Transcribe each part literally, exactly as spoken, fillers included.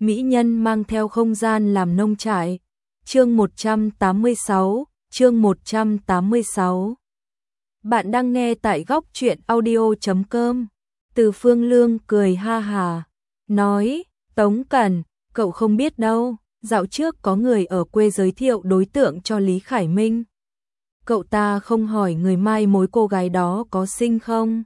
mỹ nhân mang theo không gian làm nông trại. Chương một trăm tám mươi sáu, chương một trăm tám mươi sáu. Bạn đang nghe tại góc truyện audio chấm com. Từ Phương Lương cười ha hà, nói, Tống Cẩn, cậu không biết đâu, dạo trước có người ở quê giới thiệu đối tượng cho Lý Khải Minh. Cậu ta không hỏi người mai mối cô gái đó có xinh không,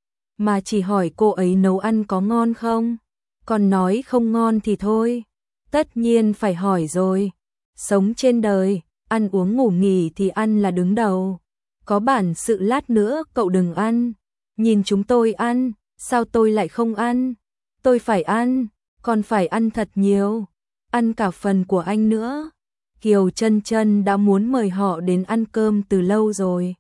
mà chỉ hỏi cô ấy nấu ăn có ngon không, còn nói không ngon thì thôi. Tất nhiên phải hỏi rồi, sống trên đời, ăn uống ngủ nghỉ thì ăn là đứng đầu. Có bản sự lát nữa cậu đừng ăn, nhìn chúng tôi ăn, sao tôi lại không ăn? Tôi phải ăn, còn phải ăn thật nhiều, ăn cả phần của anh nữa. Kiều Chân Chân đã muốn mời họ đến ăn cơm từ lâu rồi.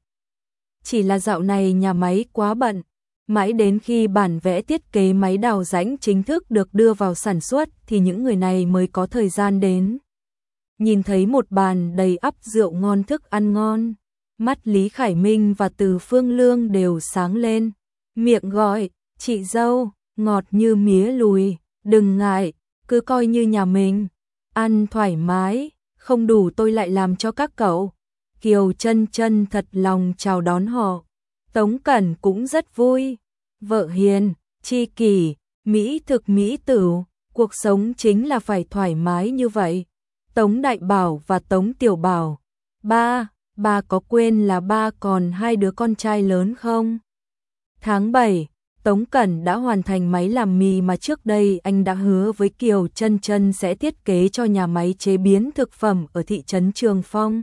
Chỉ là dạo này nhà máy quá bận, mãi đến khi bản vẽ thiết kế máy đào rãnh chính thức được đưa vào sản xuất thì những người này mới có thời gian đến. Nhìn thấy một bàn đầy ắp rượu ngon thức ăn ngon, mắt Lý Khải Minh và Từ Phương Lương đều sáng lên, miệng gọi, chị dâu, ngọt như mía lùi, đừng ngại, cứ coi như nhà mình, ăn thoải mái, không đủ tôi lại làm cho các cậu. Kiều Chân Chân thật lòng chào đón họ. Tống Cẩn cũng rất vui, vợ hiền, tri kỷ, mỹ thực mỹ tửu, cuộc sống chính là phải thoải mái như vậy. Tống Đại Bảo và Tống Tiểu Bảo, ba, ba có quên là ba còn hai đứa con trai lớn không? Tháng bảy, Tống Cẩn đã hoàn thành máy làm mì mà trước đây anh đã hứa với Kiều Chân Chân sẽ thiết kế cho nhà máy chế biến thực phẩm ở thị trấn Trường Phong.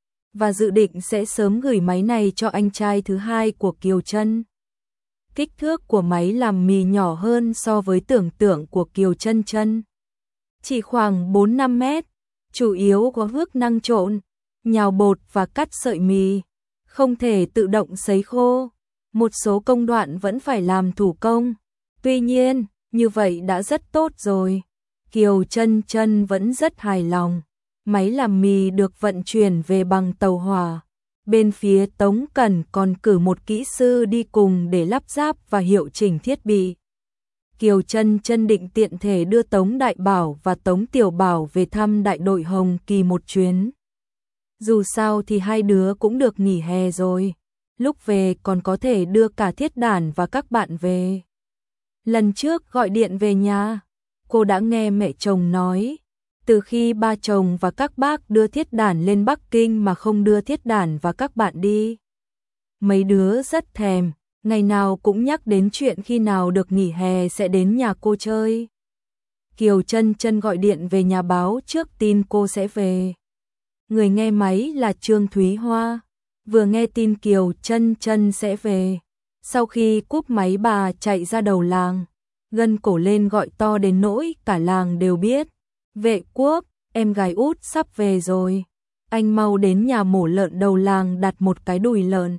Và dự định sẽ sớm gửi máy này cho anh trai thứ hai của Kiều Chân. Kích thước của máy làm mì nhỏ hơn so với tưởng tượng của Kiều Chân Chân. Chỉ khoảng bốn năm mét, chủ yếu có hước năng trộn, nhào bột và cắt sợi mì, không thể tự động sấy khô. Một số công đoạn vẫn phải làm thủ công. Tuy nhiên, như vậy đã rất tốt rồi. Kiều Chân Chân vẫn rất hài lòng. Máy làm mì được vận chuyển về bằng tàu hỏa. Bên phía Tống Cẩn còn cử một kỹ sư đi cùng để lắp ráp và hiệu chỉnh thiết bị. Kiều Chân Chân định tiện thể đưa Tống Đại Bảo và Tống Tiểu Bảo về thăm đại đội Hồng Kỳ một chuyến. Dù sao thì hai đứa cũng được nghỉ hè rồi. Lúc về còn có thể đưa cả Thiết Đản và các bạn về. Lần trước gọi điện về nhà, cô đã nghe mẹ chồng nói, từ khi ba chồng và các bác đưa Thiết Đản lên Bắc Kinh mà không đưa Thiết Đản và các bạn đi. Mấy đứa rất thèm, ngày nào cũng nhắc đến chuyện khi nào được nghỉ hè sẽ đến nhà cô chơi. Kiều Chân Chân gọi điện về nhà báo trước tin cô sẽ về. Người nghe máy là Trương Thúy Hoa. Vừa nghe tin Kiều Chân Chân sẽ về, sau khi cúp máy bà chạy ra đầu làng, gân cổ lên gọi to đến nỗi cả làng đều biết. Vệ Quốc, em gái út sắp về rồi, anh mau đến nhà mổ lợn đầu làng đặt một cái đùi lợn.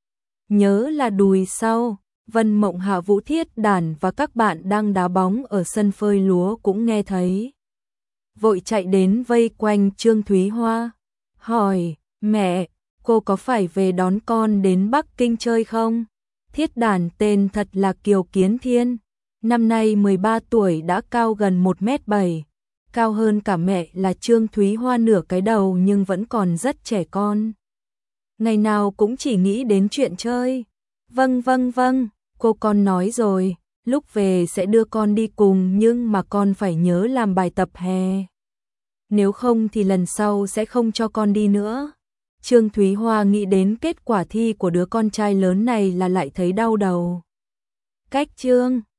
Nhớ là đùi sau. Vân Mộng, Hạ Vũ, Thiết Đản và các bạn đang đá bóng ở sân phơi lúa cũng nghe thấy, vội chạy đến vây quanh Trương Thúy Hoa, hỏi, mẹ, cô có phải về đón con đến Bắc Kinh chơi không? Thiết Đản tên thật là Kiều Kiến Thiên, năm nay mười ba tuổi, đã cao gần một mét bảy, cao hơn cả mẹ là Trương Thúy Hoa nửa cái đầu nhưng vẫn còn rất trẻ con. Ngày nào cũng chỉ nghĩ đến chuyện chơi. Vâng vâng vâng, cô con nói rồi, lúc về sẽ đưa con đi cùng nhưng mà con phải nhớ làm bài tập hè. Nếu không thì lần sau sẽ không cho con đi nữa. Trương Thúy Hoa nghĩ đến kết quả thi của đứa con trai lớn này là lại thấy đau đầu. Cách Trương